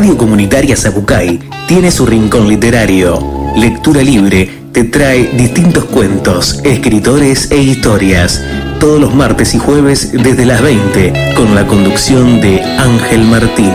Radio Comunitaria Zapucay tiene su rincón literario. Lectura Libre te trae distintos cuentos, escritores e historias, todos los martes y jueves desde las 20, con la conducción de Ángel Martín.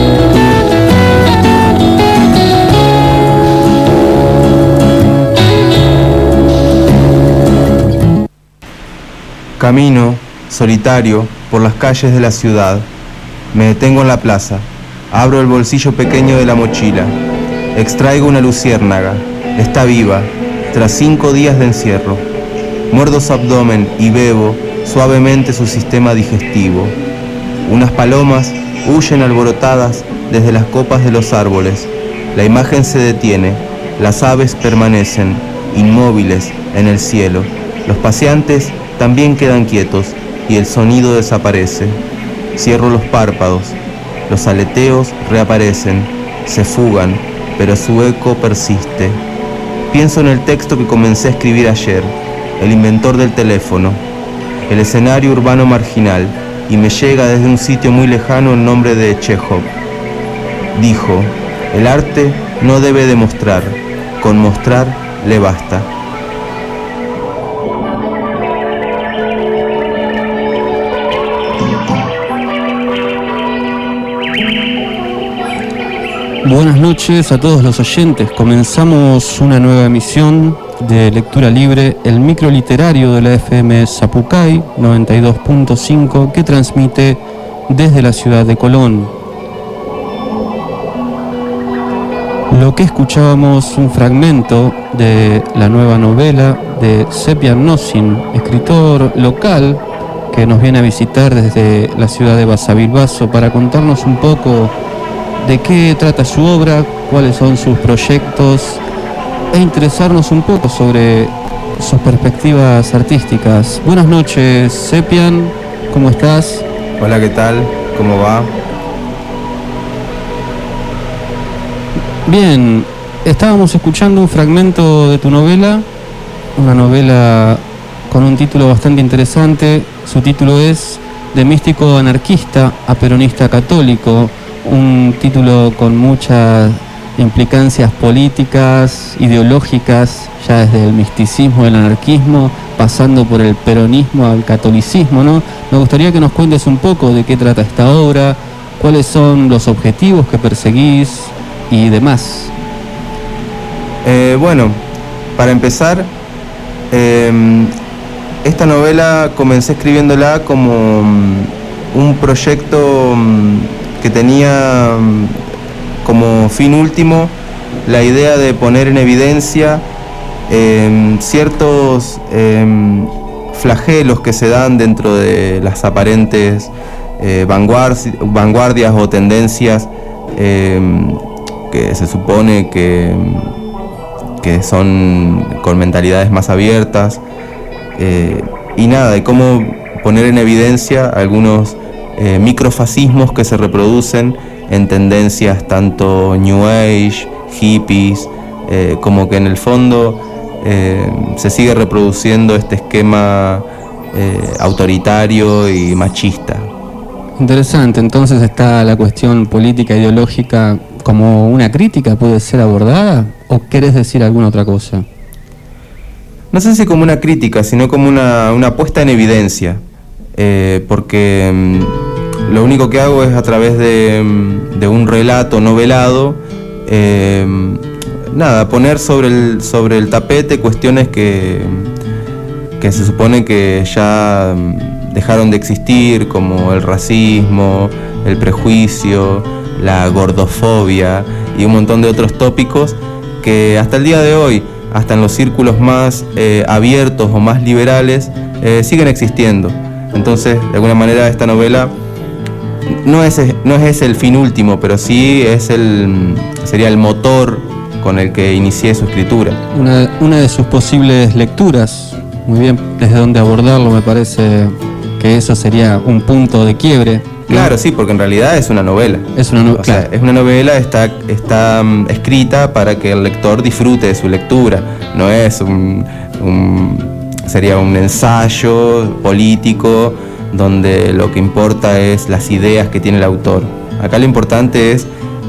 Camino, solitario, por las calles de la ciudad. Me detengo en la plaza. Abro el bolsillo pequeño de la mochila. Extraigo una luciérnaga. Está viva, tras 5 días de encierro. Muerdo su abdomen y bebo suavemente su sistema digestivo. Unas palomas huyen alborotadas desde las copas de los árboles. La imagen se detiene. Las aves permanecen, inmóviles, en el cielo. Los paseantes también quedan quietos y el sonido desaparece. Cierro los párpados. Los aleteos reaparecen, se fugan, pero su eco persiste. Pienso en el texto que comencé a escribir ayer, El inventor del teléfono, el escenario urbano marginal, y me llega desde un sitio muy lejano el nombre de Chekhov. Dijo, el arte no debe demostrar, con mostrar le basta. Buenas noches a todos los oyentes. Comenzamos una nueva emisión de Lectura Libre, el micro literario de la FM Zapucay 92.5 que transmite desde la ciudad de Colón. Lo que escuchábamos, un fragmento de la nueva novela de Sepian Nosin, escritor local que nos viene a visitar desde la ciudad de Basavilbaso para contarnos un poco de qué trata su obra, cuáles son sus proyectos e interesarnos un poco sobre sus perspectivas artísticas. Buenas noches, Sepian, ¿cómo estás? Hola, ¿qué tal? ¿Cómo va? Bien, estábamos escuchando un fragmento de tu novela, una novela con un título bastante interesante. Su título es De místico anarquista a peronista católico. Un título con muchas implicancias políticas, ideológicas, ya desde el misticismo, el anarquismo, pasando por el peronismo al catolicismo, ¿no? Me gustaría que nos cuentes un poco de qué trata esta obra, cuáles son los objetivos que perseguís y demás. Bueno, para empezar, esta novela comencé escribiéndola como un proyecto que tenía como fin último la idea de poner en evidencia ciertos flagelos que se dan dentro de las aparentes vanguardias o tendencias que se supone que son con mentalidades más abiertas, y nada, y cómo poner en evidencia algunos microfascismos que se reproducen en tendencias tanto New Age, hippies, como que en el fondo se sigue reproduciendo este esquema autoritario y machista. Interesante, entonces está la cuestión política, ideológica, como una crítica puede ser abordada, ¿o querés decir alguna otra cosa? No sé si como una crítica, sino como una puesta en evidencia, porque lo único que hago es a través de un relato novelado, poner sobre el tapete cuestiones que se supone que ya dejaron de existir, como el racismo, el prejuicio, la gordofobia y un montón de otros tópicos que hasta el día de hoy, hasta en los círculos más abiertos o más liberales, siguen existiendo. Entonces, de alguna manera, esta novela no es el fin último, pero sí sería el motor con el que inicié su escritura. Una de sus posibles lecturas, muy bien, desde donde abordarlo, me parece que eso sería un punto de quiebre, ¿no? Claro, sí, porque en realidad es una novela. Es una novela, está escrita para que el lector disfrute de su lectura. No es sería un ensayo político donde lo que importa es las ideas que tiene el autor. Acá lo importante es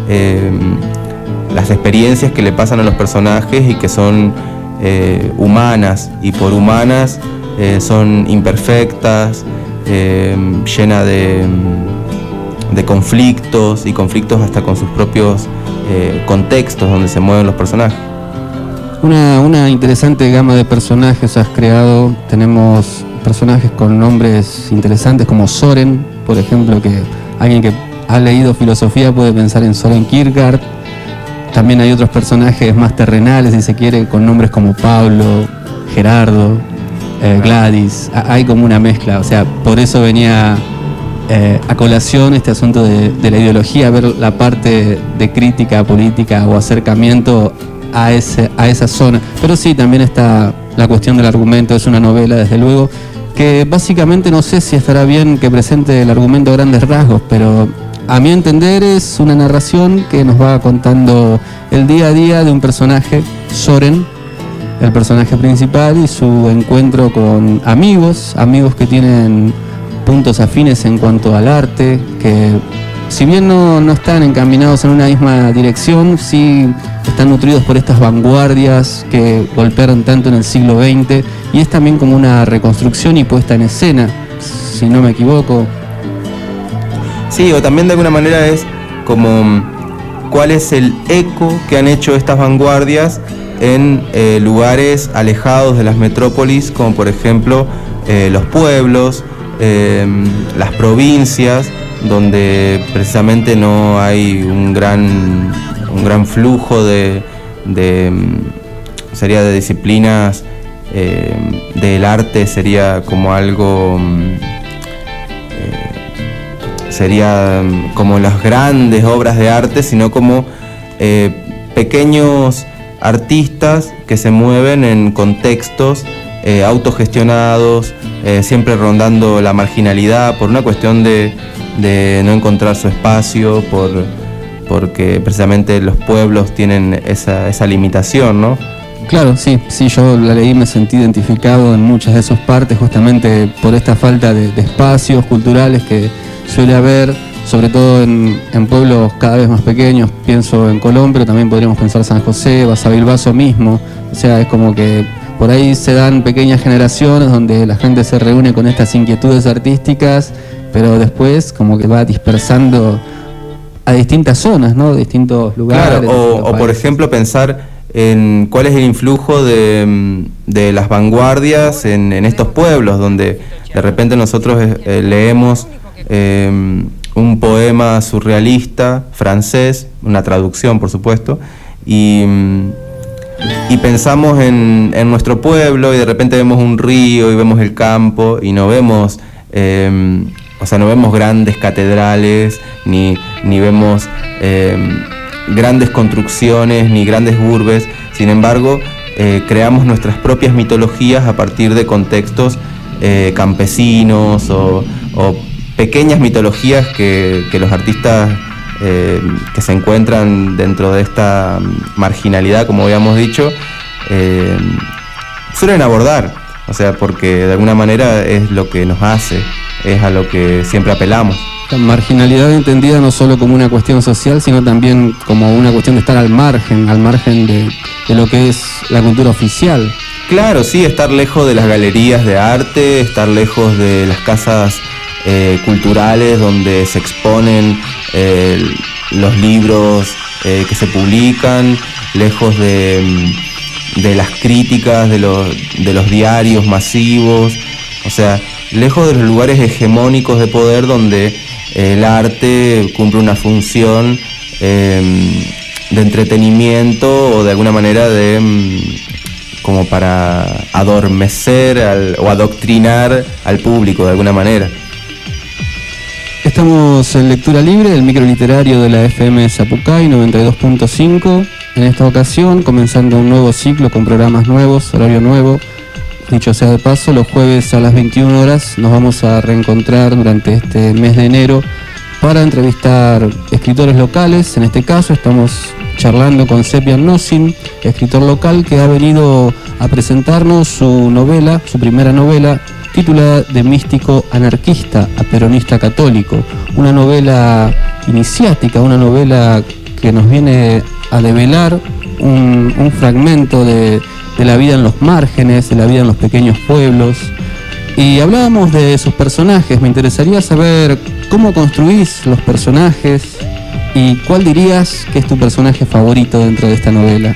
las experiencias que le pasan a los personajes y que son humanas, y por humanas son imperfectas, llena de conflictos, y conflictos hasta con sus propios contextos donde se mueven los personajes. Una interesante gama de personajes has creado. Tenemos personajes con nombres interesantes como Soren, por ejemplo, que alguien que ha leído filosofía puede pensar en Soren Kierkegaard. También hay otros personajes más terrenales, si se quiere, con nombres como Pablo, Gerardo, Gladys. Hay como una mezcla, o sea, por eso venía a colación este asunto de la ideología, ver la parte de crítica política o acercamiento a esa zona. Pero sí, también está la cuestión del argumento. Es una novela, desde luego, que básicamente no sé si estará bien que presente el argumento a grandes rasgos, pero a mi entender es una narración que nos va contando el día a día de un personaje, Soren, el personaje principal, y su encuentro con amigos que tienen puntos afines en cuanto al arte, que si bien no están encaminados en una misma dirección, sí están nutridos por estas vanguardias que golpearon tanto en el siglo XX, y es también como una reconstrucción y puesta en escena, si no me equivoco. Sí, o también de alguna manera es como cuál es el eco que han hecho estas vanguardias en lugares alejados de las metrópolis, como por ejemplo los pueblos, las provincias, donde precisamente no hay un gran flujo de disciplinas del arte. Sería como algo, sería como las grandes obras de arte, sino como pequeños artistas que se mueven en contextos autogestionados, siempre rondando la marginalidad por una cuestión de no encontrar su espacio, porque precisamente los pueblos tienen esa limitación, ¿no? Claro, sí, yo la leí, me sentí identificado en muchas de sus partes, justamente por esta falta de espacios culturales que suele haber, sobre todo en pueblos cada vez más pequeños. Pienso en Colón, pero también podríamos pensar San José, Basavilbaso mismo. O sea, es como que por ahí se dan pequeñas generaciones donde la gente se reúne con estas inquietudes artísticas, pero después como que va dispersando a distintas zonas, ¿no? Distintos lugares. Claro, o por ejemplo pensar en cuál es el influjo de las vanguardias en estos pueblos, donde de repente nosotros leemos un poema surrealista francés, una traducción por supuesto, y pensamos en nuestro pueblo, y de repente vemos un río y vemos el campo, y no vemos no vemos grandes catedrales, ni vemos grandes construcciones, ni grandes urbes. Sin embargo, creamos nuestras propias mitologías a partir de contextos campesinos o pequeñas mitologías que los artistas que se encuentran dentro de esta marginalidad, como habíamos dicho, suelen abordar. O sea, porque de alguna manera es lo que nos hace, es a lo que siempre apelamos. La marginalidad entendida no solo como una cuestión social, sino también como una cuestión de estar al margen de lo que es la cultura oficial. Claro, sí, estar lejos de las galerías de arte, estar lejos de las casas culturales donde se exponen los libros que se publican, lejos de las críticas de los diarios masivos, o sea, lejos de los lugares hegemónicos de poder donde el arte cumple una función de entretenimiento o de alguna manera como para adormecer o adoctrinar al público de alguna manera. Estamos en Lectura Libre, el microliterario de la FM Zapucay 92.5. En esta ocasión, comenzando un nuevo ciclo con programas nuevos, horario nuevo. Dicho sea de paso, los jueves a las 21 horas nos vamos a reencontrar durante este mes de enero para entrevistar escritores locales. En este caso estamos charlando con Sepian Nosin, escritor local que ha venido a presentarnos su novela, su primera novela, titulada De místico anarquista a peronista católico. Una novela iniciática, una novela que que nos viene a develar un fragmento de la vida en los márgenes, de la vida en los pequeños pueblos. Y hablábamos de sus personajes. Me interesaría saber cómo construís los personajes y cuál dirías que es tu personaje favorito dentro de esta novela.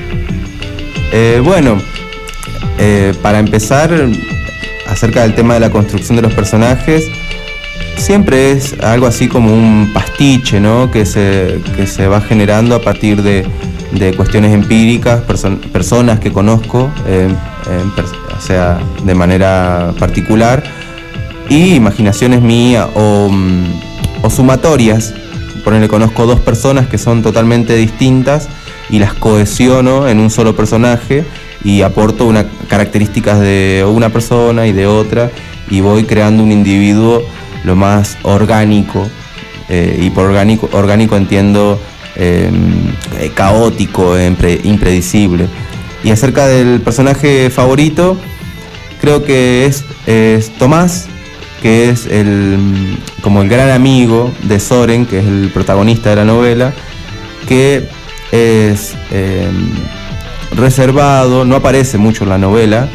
Para empezar, acerca del tema de la construcción de los personajes, siempre es algo así como un pastiche, ¿no? que se va generando a partir de cuestiones empíricas, personas que conozco, o sea, de manera particular, y imaginaciones mías o sumatorias. Ponele, conozco dos personas que son totalmente distintas y las cohesiono en un solo personaje y aporto características de una persona y de otra, y voy creando un individuo lo más orgánico, y por orgánico entiendo caótico, impredecible. Y acerca del personaje favorito, creo que es Tomás, que es como el gran amigo de Soren, que es el protagonista de la novela, que es reservado, no aparece mucho en la novela,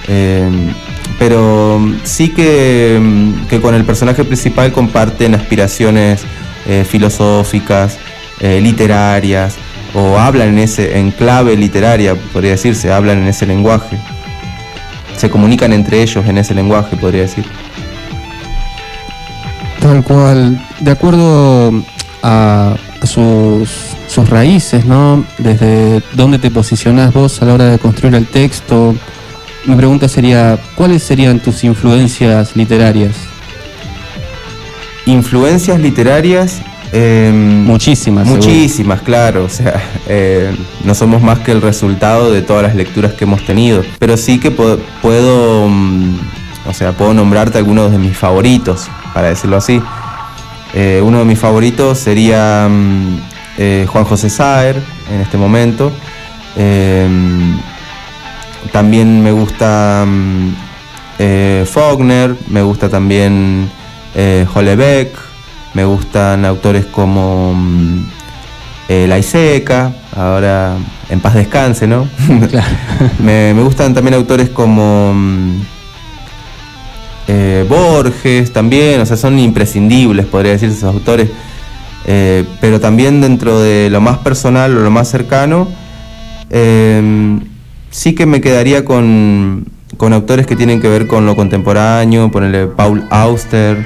pero sí que con el personaje principal comparten aspiraciones filosóficas, literarias, o hablan en clave literaria, podría decirse, hablan en ese lenguaje, se comunican entre ellos en ese lenguaje, podría decir. Tal cual, de acuerdo a sus raíces, ¿no? Desde dónde te posicionás vos a la hora de construir el texto. Mi pregunta sería, ¿cuáles serían tus influencias literarias? Influencias literarias, muchísimas, claro. O sea, no somos más que el resultado de todas las lecturas que hemos tenido, pero sí que puedo nombrarte algunos de mis favoritos, para decirlo así. Uno de mis favoritos sería Juan José Saer, en este momento. También me gusta Faulkner, me gusta también Houellebecq, me gustan autores como Laiseca, ahora en paz descanse, ¿no? Claro. me gustan también autores como Borges también, o sea, son imprescindibles, podría decir, esos autores, pero también dentro de lo más personal o lo más cercano, sí que me quedaría con autores que tienen que ver con lo contemporáneo, ponerle Paul Auster,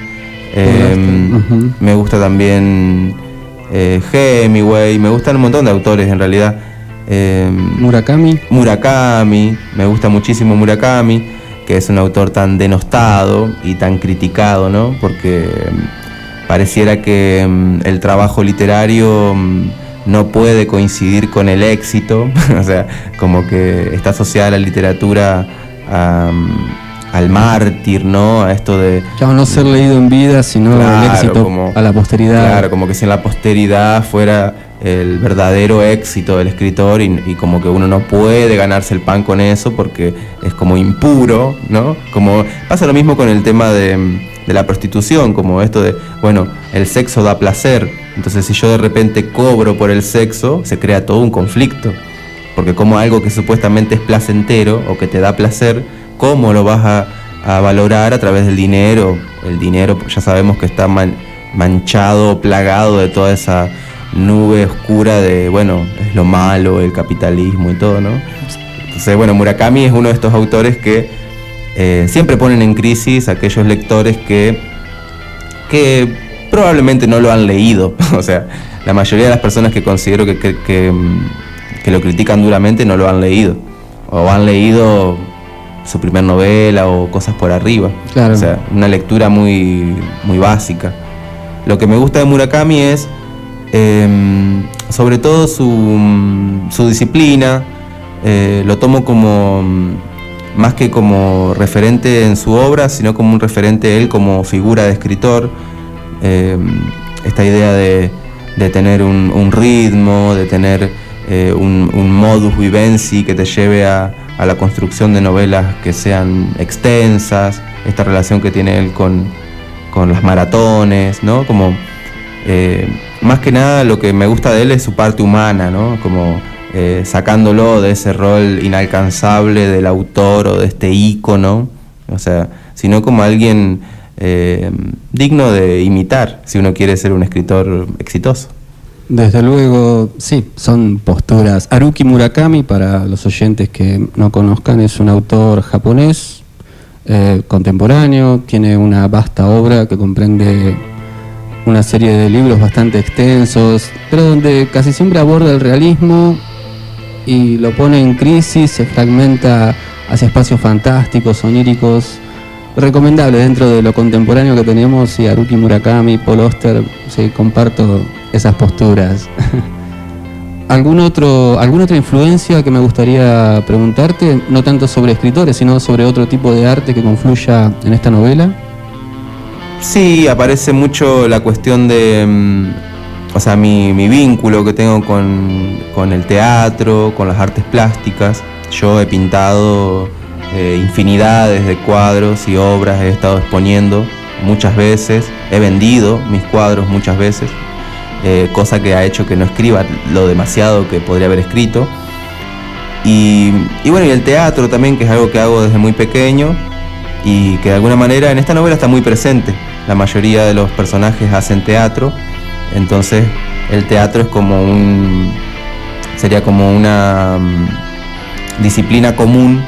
me gusta también Hemingway, me gustan un montón de autores en realidad. Murakami, me gusta muchísimo Murakami, que es un autor tan denostado y tan criticado, ¿no? Porque pareciera que el trabajo literario no puede coincidir con el éxito, o sea, como que está asociada la literatura al mártir, ¿no? A esto de... Claro, no ser leído en vida, sino claro, el éxito como, a la posteridad. Claro, como que si en la posteridad fuera el verdadero éxito del escritor y como que uno no puede ganarse el pan con eso porque es como impuro, ¿no? Como pasa lo mismo con el tema de la prostitución, como esto de, bueno, el sexo da placer, entonces si yo de repente cobro por el sexo, se crea todo un conflicto, porque como algo que supuestamente es placentero o que te da placer, ¿cómo lo vas a valorar a través del dinero? El dinero ya sabemos que está manchado, plagado de toda esa nube oscura de, bueno, es lo malo, el capitalismo y todo, ¿no? Entonces, bueno, Murakami es uno de estos autores que siempre ponen en crisis a aquellos lectores que probablemente no lo han leído. O sea, la mayoría de las personas que considero que lo critican duramente no lo han leído, o han leído su primer novela o cosas por arriba. Claro. O sea, una lectura muy, muy básica. Lo que me gusta de Murakami es sobre todo su disciplina. Lo tomo como más que como referente en su obra, sino como un referente él como figura de escritor. Esta idea de tener un ritmo, de tener un modus vivendi que te lleve a la construcción de novelas que sean extensas, esta relación que tiene él con las maratones, ¿no? Como más que nada lo que me gusta de él es su parte humana, ¿no? Como sacándolo de ese rol inalcanzable del autor o de este ícono, o sea, sino como alguien digno de imitar si uno quiere ser un escritor exitoso. Desde luego, sí, son posturas. Haruki Murakami, para los oyentes que no conozcan, es un autor japonés, contemporáneo, tiene una vasta obra que comprende una serie de libros bastante extensos, pero donde casi siempre aborda el realismo y lo pone en crisis, se fragmenta hacia espacios fantásticos, oníricos, recomendable dentro de lo contemporáneo que tenemos. Y Haruki Murakami, Paul Auster, sí, comparto esas posturas. ¿Alguna otra influencia que me gustaría preguntarte? No tanto sobre escritores, sino sobre otro tipo de arte que confluya en esta novela. Sí, aparece mucho la cuestión de, o sea, mi vínculo que tengo con el teatro, con las artes plásticas. Yo he pintado infinidades de cuadros y obras, he estado exponiendo muchas veces, he vendido mis cuadros muchas veces, cosa que ha hecho que no escriba lo demasiado que podría haber escrito. Y bueno, y el teatro también, que es algo que hago desde muy pequeño y que de alguna manera en esta novela está muy presente. La mayoría de los personajes hacen teatro, entonces el teatro es sería como una disciplina común,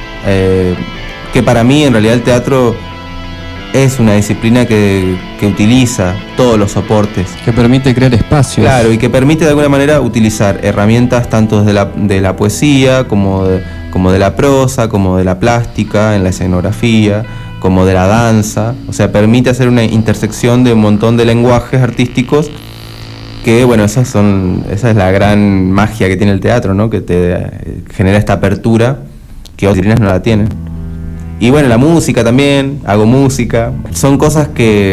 que para mí en realidad el teatro es una disciplina que utiliza todos los soportes. Que permite crear espacios. Claro, y que permite de alguna manera utilizar herramientas tanto de la poesía, como de la prosa, como de la plástica, en la escenografía, como de la danza. O sea, permite hacer una intersección de un montón de lenguajes artísticos que, bueno, esa es la gran magia que tiene el teatro, ¿no? Que te genera esta apertura que otras disciplinas no la tienen. Y bueno, la música también, hago música. Son cosas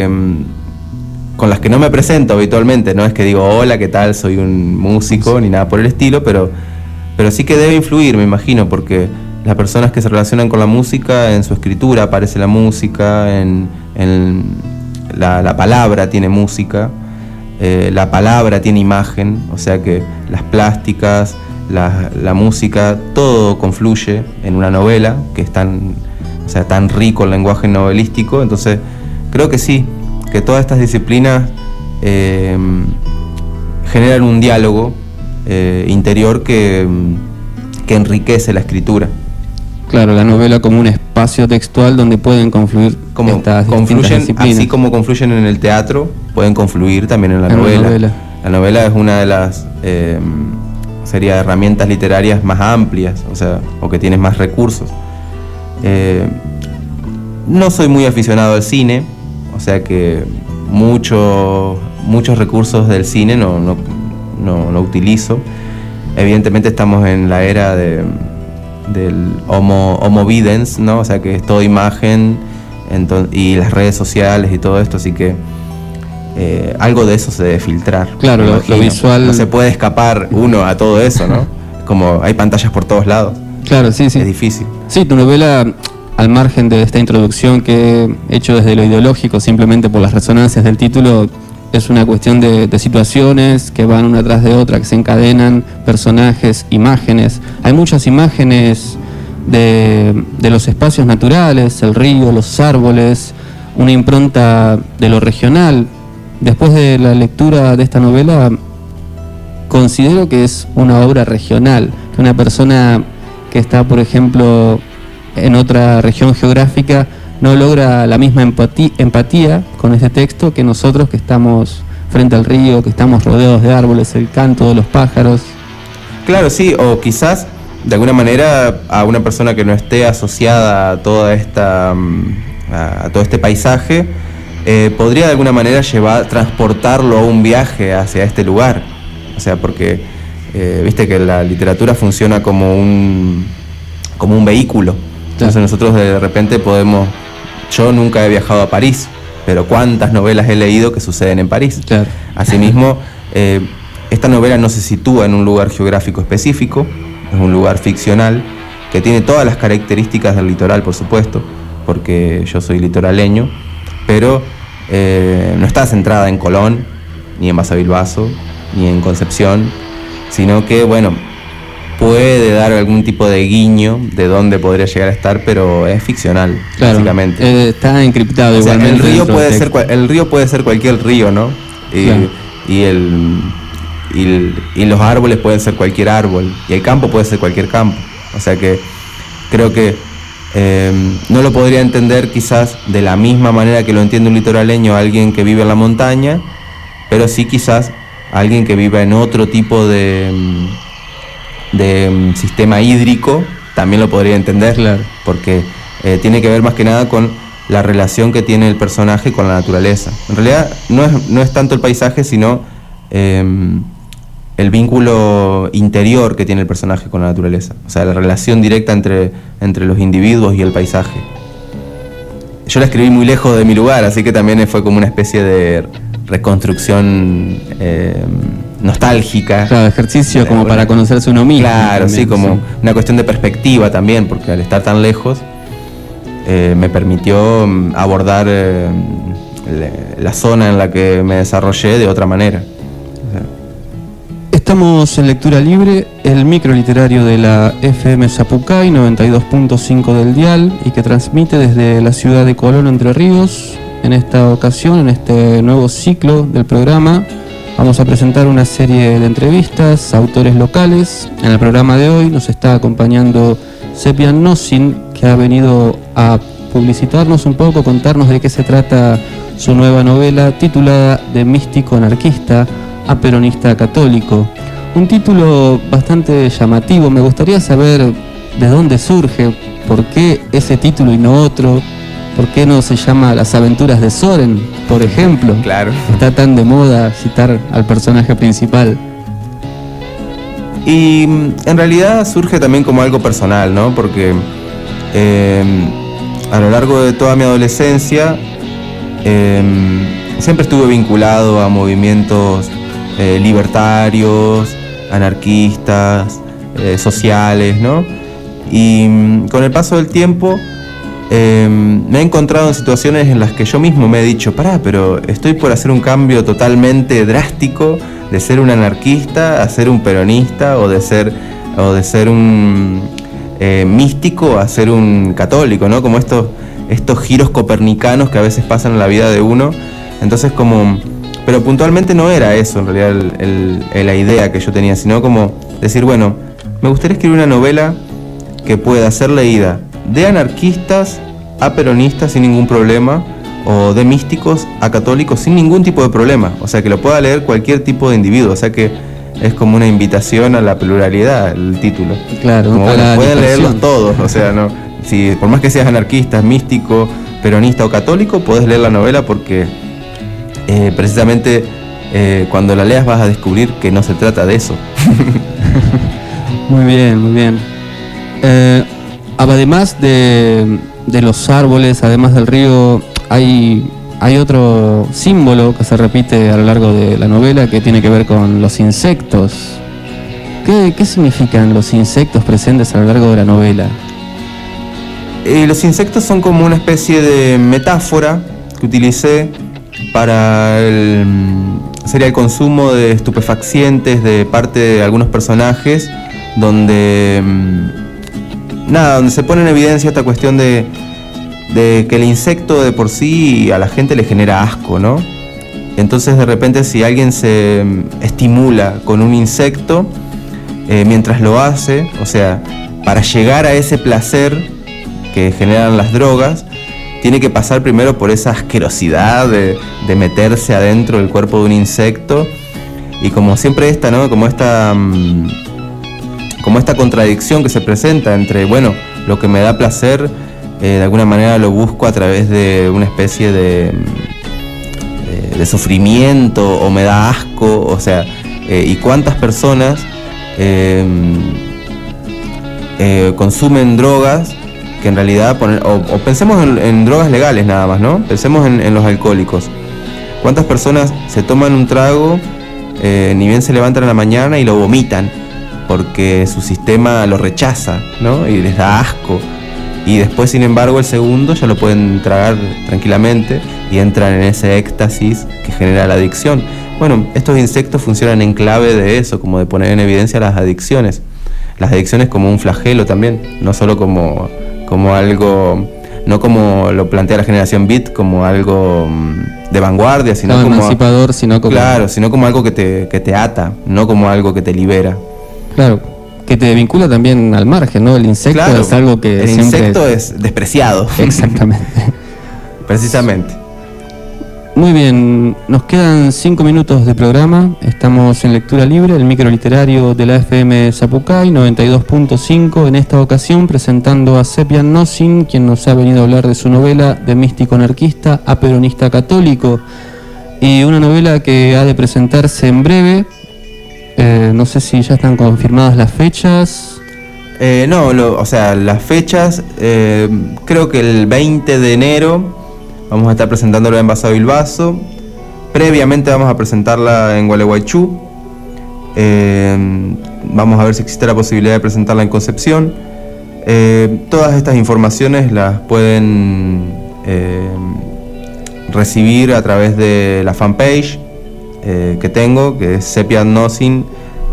con las que no me presento habitualmente, no es que digo, hola, ¿qué tal? Soy un músico, ni nada por el estilo, pero sí que debe influir, me imagino, porque las personas que se relacionan con la música, en su escritura aparece la música, en la palabra tiene música, la palabra tiene imagen, o sea que las plásticas, la música, todo confluye en una novela que es tan rico el lenguaje novelístico. Entonces creo que sí, que todas estas disciplinas generan un diálogo interior que enriquece la escritura. Claro, la novela como un espacio textual donde pueden confluir estas distintas disciplinas. Así como confluyen en el teatro, pueden confluir también en la novela. La novela es una de las sería herramientas literarias más amplias, o que tienes más recursos. No soy muy aficionado al cine, o sea que muchos recursos del cine no utilizo. Evidentemente estamos en la era del homo videns, ¿no? O sea que es todo imagen y las redes sociales y todo esto, así que algo de eso se debe filtrar. Claro, lo visual. No se puede escapar uno a todo eso, ¿no? Como hay pantallas por todos lados. Claro, sí. Es difícil. Sí, tu novela, al margen de esta introducción que he hecho desde lo ideológico, simplemente por las resonancias del título, es una cuestión de situaciones que van una tras de otra, que se encadenan, personajes, imágenes. Hay muchas imágenes de los espacios naturales, el río, los árboles, una impronta de lo regional. Después de la lectura de esta novela, considero que es una obra regional, que una persona que está, por ejemplo, en otra región geográfica no logra la misma empatía con este texto que nosotros, que estamos frente al río, que estamos rodeados de árboles, el canto de los pájaros. Claro, sí, o quizás de alguna manera a una persona que no esté asociada a todo este paisaje, podría de alguna manera transportarlo a un viaje hacia este lugar. O sea, porque viste que la literatura funciona como un vehículo. Entonces nosotros de repente yo nunca he viajado a París, pero cuántas novelas he leído que suceden en París. Claro. Asimismo, esta novela no se sitúa en un lugar geográfico específico, es un lugar ficcional que tiene todas las características del litoral, por supuesto, porque yo soy litoraleño, pero no está centrada en Colón, ni en Basavilbaso, ni en Concepción, sino que, bueno, puede dar algún tipo de guiño de dónde podría llegar a estar, pero es ficcional, claro, básicamente. Está encriptado, o sea, igualmente. el río puede ser cualquier río, ¿no? Claro. Y los árboles pueden ser cualquier árbol, y el campo puede ser cualquier campo. O sea que creo que no lo podría entender quizás de la misma manera que lo entiende un litoraleño alguien que vive en la montaña, pero sí quizás alguien que vive en otro tipo de sistema hídrico también lo podría entender, claro, porque tiene que ver más que nada con la relación que tiene el personaje con la naturaleza. En realidad no es tanto el paisaje, sino el vínculo interior que tiene el personaje con la naturaleza, o sea, la relación directa entre los individuos y el paisaje. Yo la escribí muy lejos de mi lugar, así que también fue como una especie de reconstrucción nostálgica. Claro, ejercicio como para conocerse uno mismo. Claro, también, sí, como una cuestión de perspectiva también, porque al estar tan lejos me permitió abordar la zona en la que me desarrollé de otra manera. Estamos en Lectura Libre, el microliterario de la FM Zapucay 92.5 del dial y que transmite desde la ciudad de Colón, Entre Ríos. En esta ocasión, en este nuevo ciclo del programa, vamos a presentar una serie de entrevistas a autores locales. En el programa de hoy nos está acompañando Sepian Nosin, que ha venido a publicitarnos un poco, contarnos de qué se trata su nueva novela titulada De místico anarquista a peronista católico. Un título bastante llamativo. Me gustaría saber de dónde surge, por qué ese título y no otro, por qué no se llama Las aventuras de Soren, por ejemplo. Claro. Está tan de moda citar al personaje principal. Y en realidad surge también como algo personal, ¿no? Porque a lo largo de toda mi adolescencia siempre estuve vinculado a movimientos libertarios, anarquistas, sociales, ¿no? Y con el paso del tiempo me he encontrado en situaciones en las que yo mismo me he dicho, pero estoy por hacer un cambio totalmente drástico de ser un anarquista a ser un peronista, o de ser un místico a ser un católico, ¿no? Como estos giros copernicanos que a veces pasan en la vida de uno. Entonces pero puntualmente no era eso en realidad la idea que yo tenía, sino como decir, bueno, me gustaría escribir una novela que pueda ser leída de anarquistas a peronistas sin ningún problema, o de místicos a católicos sin ningún tipo de problema, o sea, que lo pueda leer cualquier tipo de individuo, o sea que es como una invitación a la pluralidad el título. Claro, como, bueno, pueden leerlos todos, o sea, no, si por más que seas anarquista, místico, peronista o católico, podés leer la novela porque precisamente cuando la leas vas a descubrir que no se trata de eso. Muy bien, muy bien. Además de los árboles, además del río, hay otro símbolo que se repite a lo largo de la novela que tiene que ver con los insectos. ¿Qué significan los insectos presentes a lo largo de la novela? Los insectos son como una especie de metáfora que utilicé para sería el consumo de estupefacientes de parte de algunos personajes, donde se pone en evidencia esta cuestión de que el insecto de por sí a la gente le genera asco, ¿no? Entonces de repente si alguien se estimula con un insecto mientras lo hace, o sea, para llegar a ese placer que generan las drogas, tiene que pasar primero por esa asquerosidad de meterse adentro del cuerpo de un insecto, y como siempre ¿no? Como esta contradicción que se presenta entre, bueno, lo que me da placer, de alguna manera lo busco a través de una especie de sufrimiento, o me da asco, o sea, y cuántas personas consumen drogas que en realidad o pensemos en drogas legales nada más, ¿no? Pensemos en los alcohólicos. ¿Cuántas personas se toman un trago, ni bien se levantan a la mañana y lo vomitan porque su sistema lo rechaza, ¿no? Y les da asco, y después sin embargo el segundo ya lo pueden tragar tranquilamente y entran en ese éxtasis que genera la adicción? bueno, estos insectos funcionan en clave de eso, como de poner en evidencia las adicciones. Las adicciones como un flagelo también, no solo como algo, no como lo plantea la generación Beat, como algo de vanguardia, sino como emancipador, sino como... Claro, sino como algo que te ata, no como algo que te libera. Claro, que te vincula también al margen, ¿no? El insecto Claro, es algo que el siempre... insecto es despreciado. Exactamente. Precisamente. Muy bien, nos quedan 5 minutos de programa. Estamos en Lectura Libre, el microliterario de la FM Zapucay 92.5. En esta ocasión presentando a Sepian Nosin, quien nos ha venido a hablar de su novela De místico anarquista a peronista católico. Y una novela que ha de presentarse en breve. No sé si ya están confirmadas las fechas. No, o sea, las fechas, creo que el 20 de enero vamos a estar presentándolo en Basado Bilbaso. Previamente vamos a presentarla en Gualeguaychú. Vamos a ver si existe la posibilidad de presentarla en Concepción. Todas estas informaciones las pueden recibir a través de la fanpage que tengo, que es Sepian Nosin,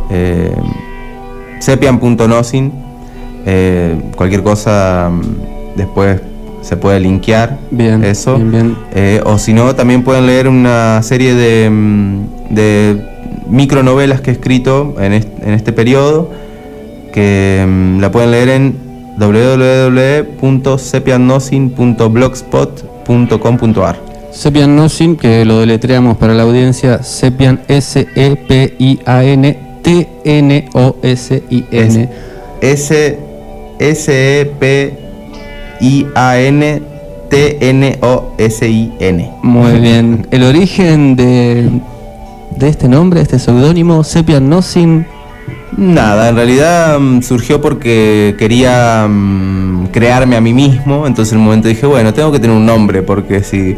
sepian.nosin. Cualquier cosa después se puede linkear. Bien, eso. Bien. O si no, también pueden leer una serie de micronovelas que he escrito en este periodo, que la pueden leer en www.sepiannosin.blogspot.com.ar. Sepian Nosin, que lo deletreamos para la audiencia, Sepian S-E-P-I-A-N T-N-O-S-I-N. S-E-P-I-A-N-T-N-O-S-I-N. Muy bien. El origen de este nombre, este seudónimo, Sepian Nosin. Nada, en realidad surgió porque quería crearme a mí mismo. Entonces en un momento dije, bueno, tengo que tener un nombre, porque si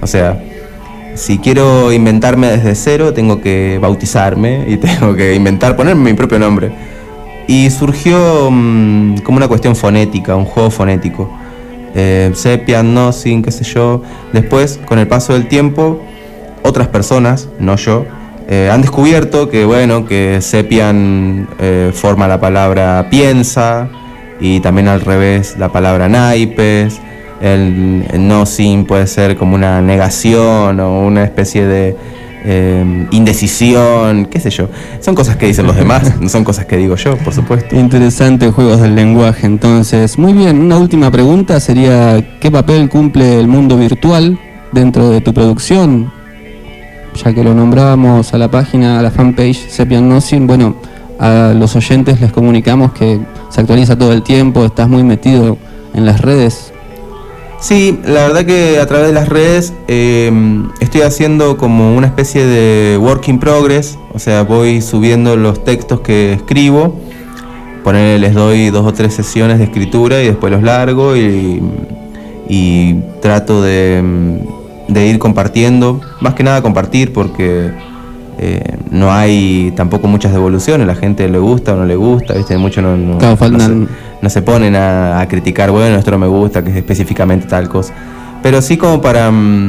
quiero inventarme desde cero, tengo que bautizarme y tengo que ponerme mi propio nombre. Y surgió como una cuestión fonética, un juego fonético. Sepian, Nosin, qué sé yo. Después, con el paso del tiempo, otras personas, no yo, han descubierto que Sepian forma la palabra piensa, y también al revés la palabra naipes. El Nosin puede ser como una negación o una especie de indecisión, qué sé yo. Son cosas que dicen los demás, no son cosas que digo yo, por supuesto. Interesante, juegos del lenguaje. Entonces, muy bien, una última pregunta sería: ¿qué papel cumple el mundo virtual dentro de tu producción? Ya que lo nombrábamos a la página, a la fanpage Sepian Nosin, bueno, a los oyentes les comunicamos que se actualiza todo el tiempo, estás muy metido en las redes. Sí, la verdad que a través de las redes estoy haciendo como una especie de work in progress, o sea, voy subiendo los textos que escribo, les doy 2 o 3 sesiones de escritura y después los largo y trato de ir compartiendo, más que nada compartir, porque no hay tampoco muchas devoluciones, la gente le gusta o no le gusta, ¿viste? Mucho no se ponen a criticar, bueno, esto no me gusta, que es específicamente tal cosa, pero sí como para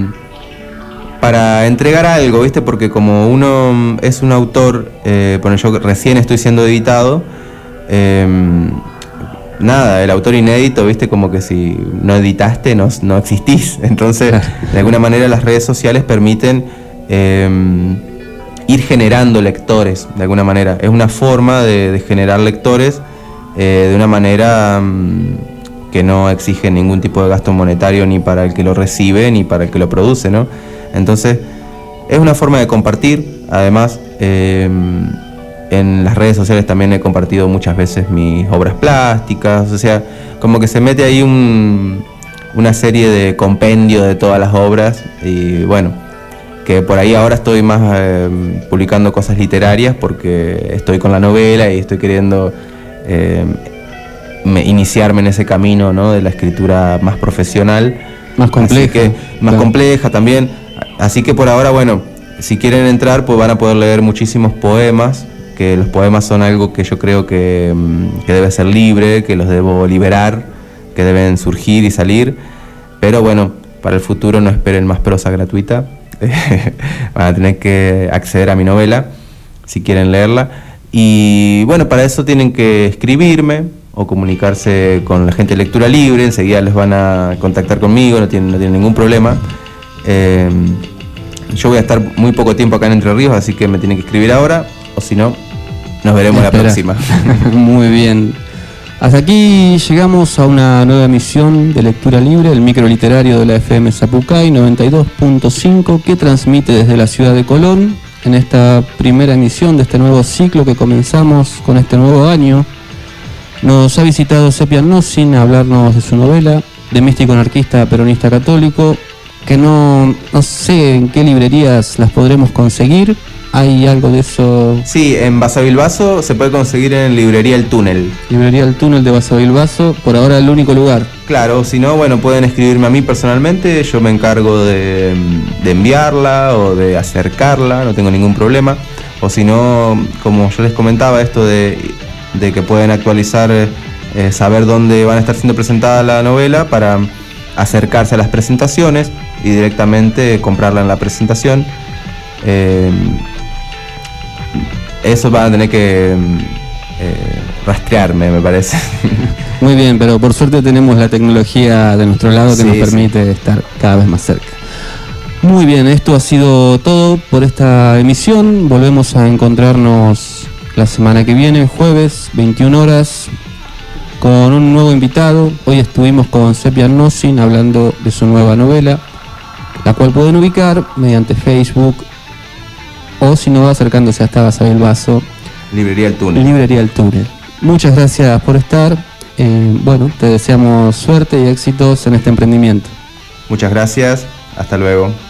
entregar algo, ¿viste? Porque como uno es un autor, yo recién estoy siendo editado, el autor inédito, ¿viste? Como que si no editaste no existís. Entonces, de alguna manera las redes sociales permiten ir generando lectores, de alguna manera. Es una forma de generar lectores de una manera que no exige ningún tipo de gasto monetario ni para el que lo recibe ni para el que lo produce, ¿no? Entonces, es una forma de compartir. Además, en las redes sociales también he compartido muchas veces mis obras plásticas, o sea, como que se mete ahí una serie de compendio de todas las obras, y bueno, que por ahí ahora estoy más publicando cosas literarias porque estoy con la novela y estoy queriendo iniciarme en ese camino, ¿no? De la escritura más profesional, más compleja, compleja también. Así que por ahora, bueno, si quieren entrar, pues van a poder leer muchísimos poemas, que los poemas son algo que yo creo que debe ser libre, que los debo liberar, que deben surgir y salir. Pero bueno, para el futuro no esperen más prosa gratuita. van a tener que acceder a mi novela si quieren leerla. Y bueno, para eso tienen que escribirme o comunicarse con la gente de Lectura Libre. Enseguida les van a contactar conmigo, no tienen ningún problema. Yo voy a estar muy poco tiempo acá en Entre Ríos, así que me tienen que escribir ahora, o si no, nos veremos la próxima. Muy bien. Hasta aquí llegamos a una nueva emisión de Lectura Libre, el microliterario de la FM Zapucay 92.5, que transmite desde la ciudad de Colón, en esta primera emisión de este nuevo ciclo que comenzamos con este nuevo año. Nos ha visitado Sepia Nosin a hablarnos de su novela, de místico anarquista peronista católico, que no sé en qué librerías las podremos conseguir. ¿Hay algo de eso? Sí, en Basavilbaso se puede conseguir en Librería El Túnel. Librería El Túnel de Basavilbaso, por ahora el único lugar. Claro, si no, bueno, pueden escribirme a mí personalmente, yo me encargo de enviarla o de acercarla, no tengo ningún problema. O si no, como yo les comentaba, esto de que pueden actualizar, saber dónde van a estar siendo presentada la novela para acercarse a las presentaciones y directamente comprarla en la presentación. Eso van a tener que rastrearme, me parece. Muy bien, pero por suerte tenemos la tecnología de nuestro lado que nos permite estar cada vez más cerca. Muy bien, esto ha sido todo por esta emisión. Volvemos a encontrarnos la semana que viene, jueves, 21 horas, con un nuevo invitado. Hoy estuvimos con Sepia Nosin hablando de su nueva novela, la cual pueden ubicar mediante Facebook, o si no, acercándose hasta Basavilbaso. Librería El Túnel. Librería El Túnel. Muchas gracias por estar. Bueno, te deseamos suerte y éxitos en este emprendimiento. Muchas gracias. Hasta luego.